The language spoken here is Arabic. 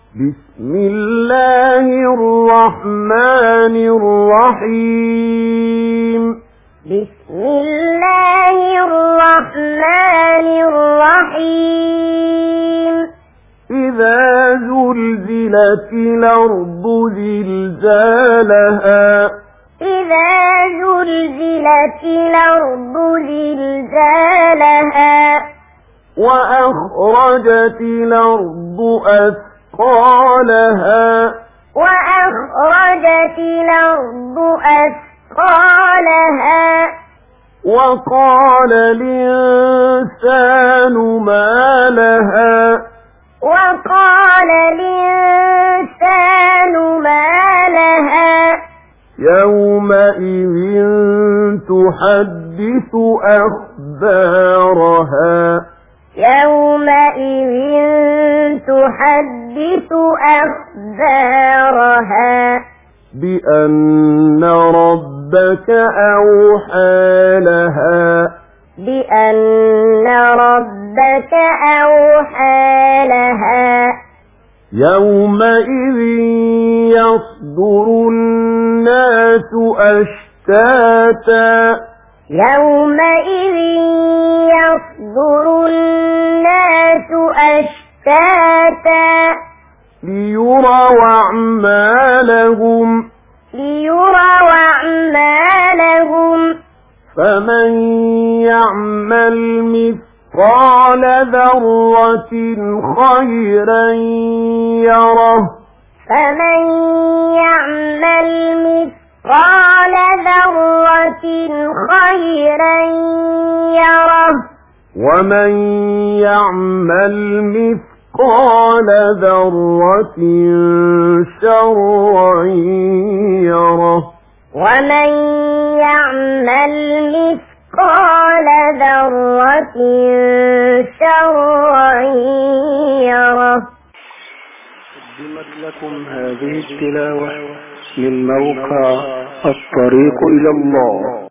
بسم الله الرحمن الرحيم. بسم الله الرحمن الرحيم. إذا زلزلت الأرض زلزالها. إذا زلزلت الأرض زلزالها. وأخرجت الأرض أثقالها. وأخرجت الأرض أثقالها. وقال الإنسان ما لها. وقال الإنسان ما لها. يومئذ تحدث أخبارها. يومئذ تحدث أخبارها. بأن ربك أوحى لها. بأن ربك أوحى لها. يومئذ يصدر الناس أشتاتا. يومئذ يصدر الناس أشتاتا. ليروا أعمالهم. ليروا أعمالهم. فمن يعمل مثقال ذرة خيرا يره. فمن يعمل مثقال ذرة خيرا يره. ومن يعمل مثقال ذرة شرا يره. ومن يعمل مثقال ذرة شرا يره. قدمت لكم هذه التلاوة من موقع الطريق إلى الله.